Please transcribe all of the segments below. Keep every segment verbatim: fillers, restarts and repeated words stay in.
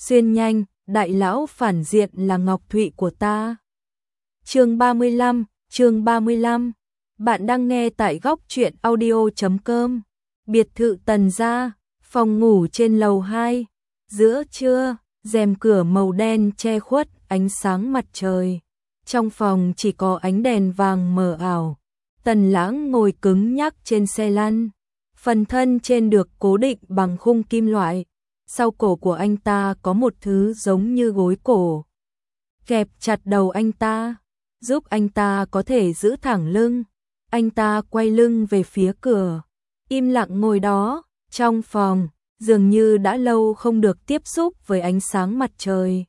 xuyên nhanh, đại lão phản diện là Ngọc Thụy của ta. Chương ba mươi lăm, chương ba mươi lăm. Bạn đang nghe tại góc truyện audio chấm com. Biệt thự Tần gia, phòng ngủ trên lầu hai. Giữa trưa, rèm cửa màu đen che khuất ánh sáng mặt trời. Trong phòng chỉ có ánh đèn vàng mờ ảo. Tần Lãng ngồi cứng nhắc trên xe lăn. Phần thân trên được cố định bằng khung kim loại. Sau cổ của anh ta có một thứ giống như gối cổ. Kẹp chặt đầu anh ta, giúp anh ta có thể giữ thẳng lưng. Anh ta quay lưng về phía cửa, im lặng ngồi đó. Trong phòng, dường như đã lâu không được tiếp xúc với ánh sáng mặt trời.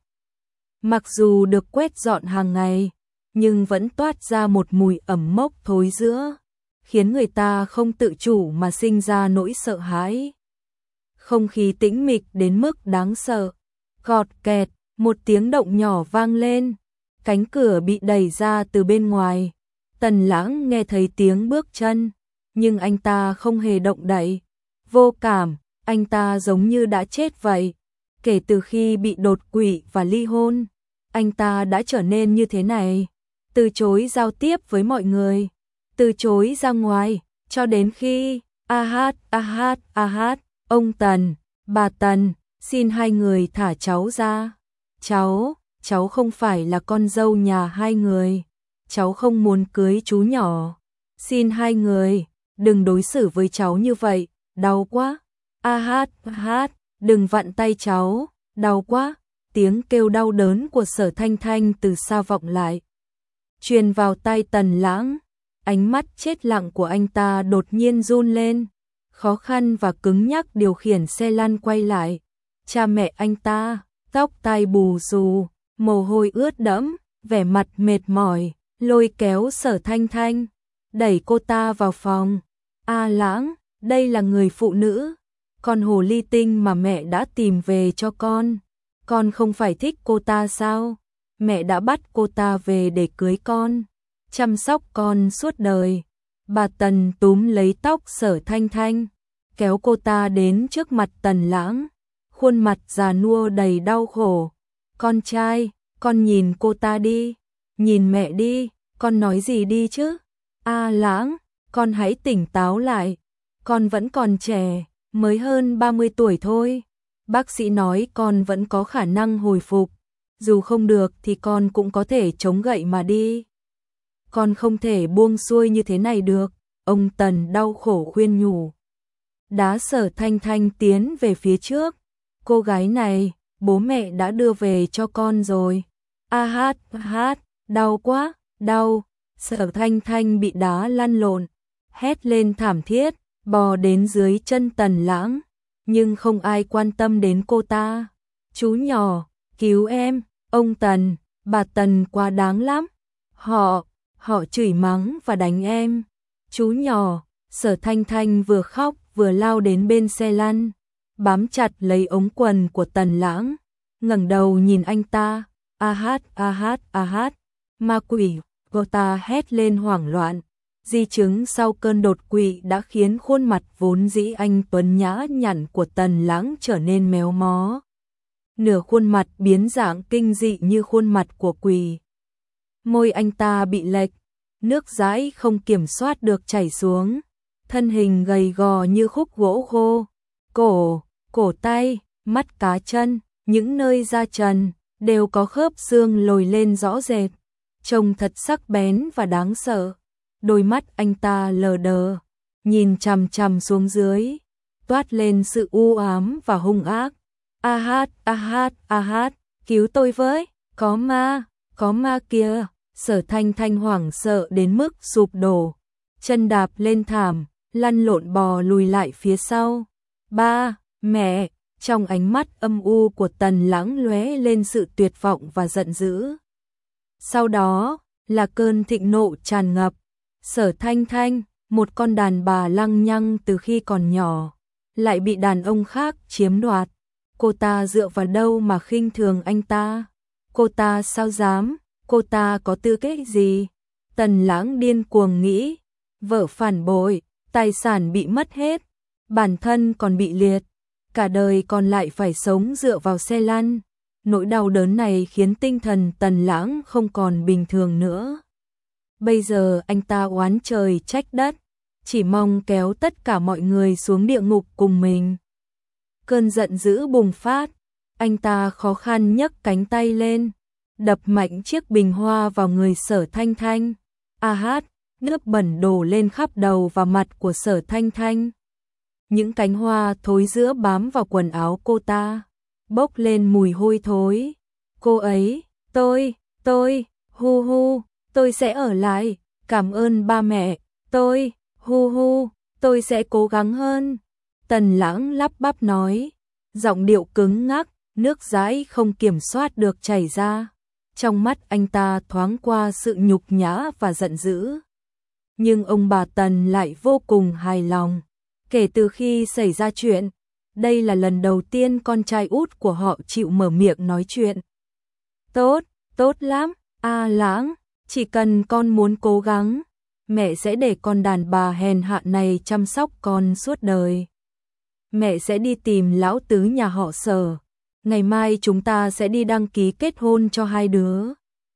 Mặc dù được quét dọn hàng ngày, nhưng vẫn toát ra một mùi ẩm mốc thối rữa, khiến người ta không tự chủ mà sinh ra nỗi sợ hãi. Không khí tĩnh mịch đến mức đáng sợ. Gọt kẹt, một tiếng động nhỏ vang lên. Cánh cửa bị đẩy ra từ bên ngoài. Tần Lãng nghe thấy tiếng bước chân, nhưng anh ta không hề động đậy. Vô cảm, anh ta giống như đã chết vậy. Kể từ khi bị đột quỵ và ly hôn, anh ta đã trở nên như thế này. Từ chối giao tiếp với mọi người, từ chối ra ngoài, cho đến khi a hát, a hát, a hát, ông Tần, bà Tần, xin hai người thả cháu ra. Cháu, cháu không phải là con dâu nhà hai người. Cháu không muốn cưới chú nhỏ. Xin hai người, đừng đối xử với cháu như vậy, đau quá. A hát, a hát, đừng vặn tay cháu, đau quá. Tiếng kêu đau đớn của Sở Thanh Thanh từ xa vọng lại, truyền vào tai Tần Lãng. Ánh mắt chết lặng của anh ta đột nhiên run lên, khó khăn và cứng nhắc điều khiển xe lăn quay lại. Cha mẹ anh ta, tóc tai bù xù, mồ hôi ướt đẫm, vẻ mặt mệt mỏi, lôi kéo Sở Thanh Thanh, đẩy cô ta vào phòng. A Lãng, đây là người phụ nữ, con hồ ly tinh mà mẹ đã tìm về cho con. Con không phải thích cô ta sao? Mẹ đã bắt cô ta về để cưới con, chăm sóc con suốt đời. Bà Tần túm lấy tóc Sở Thanh Thanh, kéo cô ta đến trước mặt Tần Lãng, khuôn mặt già nua đầy đau khổ. Con trai, con nhìn cô ta đi, nhìn mẹ đi, con nói gì đi chứ? A Lãng, con hãy tỉnh táo lại, con vẫn còn trẻ, mới hơn ba mươi tuổi thôi. Bác sĩ nói con vẫn có khả năng hồi phục, dù không được thì con cũng có thể chống gậy mà đi. Con không thể buông xuôi như thế này được, ông Tần đau khổ khuyên nhủ. Đá Sở Thanh Thanh tiến về phía trước. Cô gái này, bố mẹ đã đưa về cho con rồi. A hát, a hát, đau quá, đau. Sở Thanh Thanh bị đá lăn lộn, hét lên thảm thiết, bò đến dưới chân Tần Lãng. Nhưng không ai quan tâm đến cô ta. Chú nhỏ, cứu em, ông Tần, bà Tần quá đáng lắm. Họ, họ chửi mắng và đánh em. Chú nhỏ, Sở Thanh Thanh vừa khóc vừa lao đến bên xe lăn, bám chặt lấy ống quần của Tần Lãng, ngẩng đầu nhìn anh ta. A hát, a hát, a hát, ma quỷ, cô ta hét lên hoảng loạn. Di chứng sau cơn đột quỵ đã khiến khuôn mặt vốn dĩ anh tuấn nhã nhặn của Tần Lãng trở nên méo mó. Nửa khuôn mặt biến dạng kinh dị như khuôn mặt của quỷ. Môi anh ta bị lệch, nước dãi không kiểm soát được chảy xuống. Thân hình gầy gò như khúc gỗ khô. Cổ, cổ tay, mắt cá chân, những nơi da trần đều có khớp xương lồi lên rõ rệt, trông thật sắc bén và đáng sợ. Đôi mắt anh ta lờ đờ, nhìn chằm chằm xuống dưới, toát lên sự u ám và hung ác. A hát, a hát, a hát, cứu tôi với, có ma, có ma kìa. Sở Thanh Thanh hoảng sợ đến mức sụp đổ, chân đạp lên thảm, lăn lộn bò lùi lại phía sau. Ba, mẹ, trong ánh mắt âm u của Tần Lãng lóe lên sự tuyệt vọng và giận dữ. Sau đó là cơn thịnh nộ tràn ngập. Sở Thanh Thanh, một con đàn bà lăng nhăng từ khi còn nhỏ, lại bị đàn ông khác chiếm đoạt. Cô ta dựa vào đâu mà khinh thường anh ta? Cô ta sao dám? Cô ta có tư cách gì? Tần Lãng điên cuồng nghĩ. Vợ phản bội, tài sản bị mất hết, bản thân còn bị liệt. cả đời còn lại phải sống dựa vào xe lăn. Nỗi đau đớn này khiến tinh thần Tần Lãng không còn bình thường nữa. Bây giờ anh ta oán trời trách đất, chỉ mong kéo tất cả mọi người xuống địa ngục cùng mình. Cơn giận dữ bùng phát, anh ta khó khăn nhấc cánh tay lên, đập mạnh chiếc bình hoa vào người Sở Thanh Thanh. A hát, nước bẩn đổ lên khắp đầu và mặt của Sở Thanh Thanh. Những cánh hoa thối rữa bám vào quần áo cô ta, bốc lên mùi hôi thối. Cô ấy, tôi, tôi, hu hu, tôi sẽ ở lại, cảm ơn ba mẹ, tôi, hu hu, tôi sẽ cố gắng hơn. Tần Lãng lắp bắp nói, giọng điệu cứng ngắc, nước dãi không kiểm soát được chảy ra. Trong mắt anh ta thoáng qua sự nhục nhã và giận dữ. Nhưng ông bà Tần lại vô cùng hài lòng. Kể từ khi xảy ra chuyện, đây là lần đầu tiên con trai út của họ chịu mở miệng nói chuyện. Tốt, tốt lắm, A Lãng, chỉ cần con muốn cố gắng, mẹ sẽ để con đàn bà hèn hạ này chăm sóc con suốt đời. Mẹ sẽ đi tìm lão tứ nhà họ Sở. Ngày mai chúng ta sẽ đi đăng ký kết hôn cho hai đứa.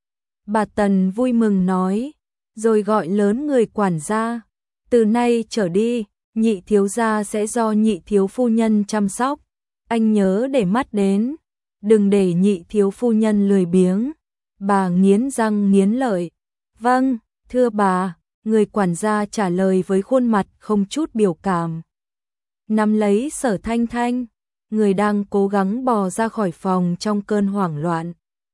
Bà Tần vui mừng nói, rồi gọi lớn người quản gia. Từ nay trở đi, nhị thiếu gia sẽ do nhị thiếu phu nhân chăm sóc. Anh nhớ để mắt đến, đừng để nhị thiếu phu nhân lười biếng. Bà nghiến răng nghiến lợi. Vâng, thưa bà, người quản gia trả lời với khuôn mặt không chút biểu cảm. Nắm lấy Sở Thanh Thanh, người đang cố gắng bò ra khỏi phòng trong cơn hoảng loạn.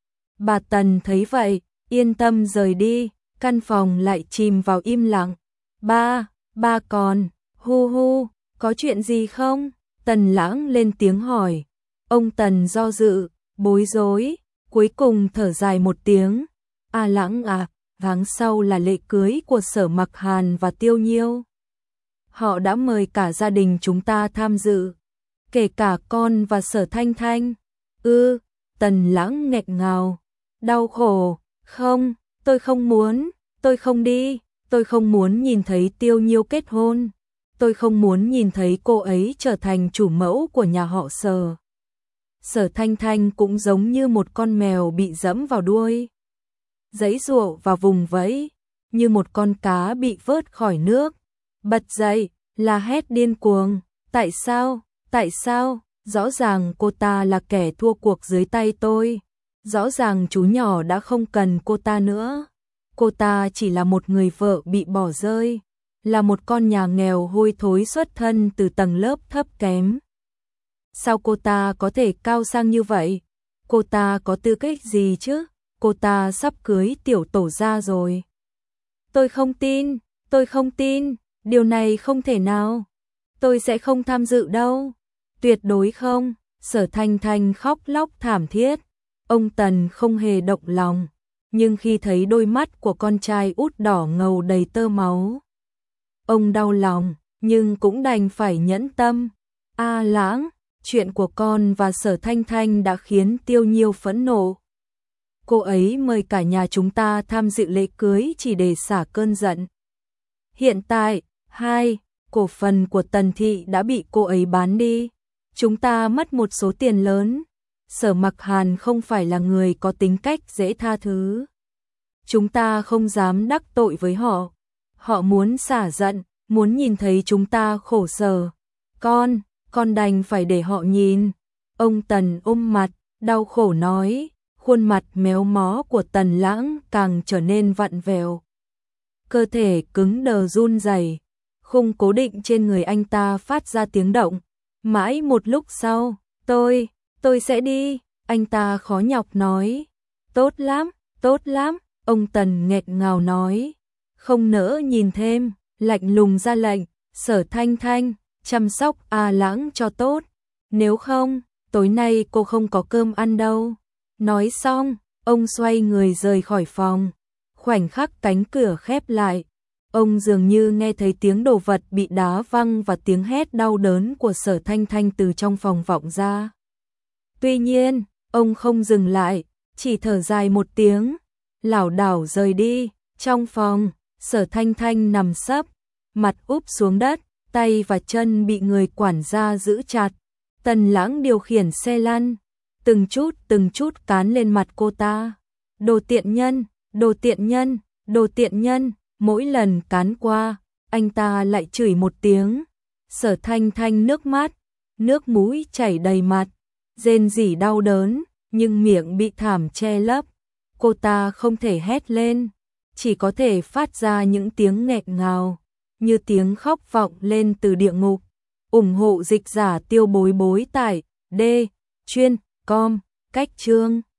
Bà Tần thấy vậy, yên tâm rời đi, căn phòng lại chìm vào im lặng. Ba, ba còn, hu hu, có chuyện gì không? Tần Lãng lên tiếng hỏi. Ông Tần do dự, bối rối, cuối cùng thở dài một tiếng. A Lãng à, tháng sau là lễ cưới của Sở Mặc Hàn và Tiêu Nhiêu. Họ đã mời cả gia đình chúng ta tham dự, kể cả con và Sở Thanh Thanh. Ư, Tần Lãng nghẹn ngào, đau khổ, không, tôi không muốn, tôi không đi, tôi không muốn nhìn thấy Tiêu Nhiêu kết hôn, tôi không muốn nhìn thấy cô ấy trở thành chủ mẫu của nhà họ Sở. Sở Thanh Thanh cũng giống như một con mèo bị dẫm vào đuôi, giãy giụa và vùng vẫy, như một con cá bị vớt khỏi nước, bật dậy, la hét điên cuồng, tại sao, tại sao, rõ ràng cô ta là kẻ thua cuộc dưới tay tôi, rõ ràng chú nhỏ đã không cần cô ta nữa, cô ta chỉ là một người vợ bị bỏ rơi, là một con nhà nghèo hôi thối xuất thân từ tầng lớp thấp kém. Sao cô ta có thể cao sang như vậy? Cô ta có tư cách gì chứ? Cô ta sắp cưới tiểu tổ gia rồi. Tôi không tin, tôi không tin, điều này không thể nào. Tôi sẽ không tham dự đâu. Tuyệt đối không. Sở Thanh Thanh khóc lóc thảm thiết. Ông Tần không hề động lòng, nhưng khi thấy đôi mắt của con trai út đỏ ngầu đầy tơ máu, ông đau lòng, nhưng cũng đành phải nhẫn tâm. A Lãng, chuyện của con và Sở Thanh Thanh đã khiến Tiêu Nhiêu phẫn nộ. Cô ấy mời cả nhà chúng ta tham dự lễ cưới chỉ để xả cơn giận. Hiện tại, hai, cổ phần của Tần Thị đã bị cô ấy bán đi. Chúng ta mất một số tiền lớn. Sở Mặc Hàn không phải là người có tính cách dễ tha thứ. Chúng ta không dám đắc tội với họ. Họ muốn xả giận, muốn nhìn thấy chúng ta khổ sở. Con, con đành phải để họ nhìn. Ông Tần ôm mặt, đau khổ nói, khuôn mặt méo mó của Tần Lãng càng trở nên vặn vẹo. Cơ thể cứng đờ run rẩy, khung cố định trên người anh ta phát ra tiếng động. Mãi một lúc sau, tôi, tôi sẽ đi, anh ta khó nhọc nói. Tốt lắm, tốt lắm, ông Tần nghẹn ngào nói. Không nỡ nhìn thêm, lạnh lùng ra lệnh, Sở Thanh Thanh, chăm sóc A Lãng cho tốt. Nếu không, tối nay cô không có cơm ăn đâu. Nói xong, ông xoay người rời khỏi phòng. Khoảnh khắc cánh cửa khép lại, ông dường như nghe thấy tiếng đồ vật bị đá văng và tiếng hét đau đớn của Sở Thanh Thanh từ trong phòng vọng ra. Tuy nhiên, ông không dừng lại, chỉ thở dài một tiếng, lảo đảo rời đi. Trong phòng, Sở Thanh Thanh nằm sấp, mặt úp xuống đất, tay và chân bị người quản gia giữ chặt. Tần Lãng điều khiển xe lăn, từng chút từng chút cán lên mặt cô ta. Đồ tiện nhân, đồ tiện nhân, đồ tiện nhân, mỗi lần cán qua, anh ta lại chửi một tiếng. Sở Thanh Thanh nước mắt, nước mũi chảy đầy mặt, rên rỉ đau đớn, nhưng miệng bị thảm che lấp. Cô ta không thể hét lên, chỉ có thể phát ra những tiếng nghẹn ngào, như tiếng khóc vọng lên từ địa ngục. ủng hộ dịch giả Tiêu Bối Bối tại D chuyên com cách chương.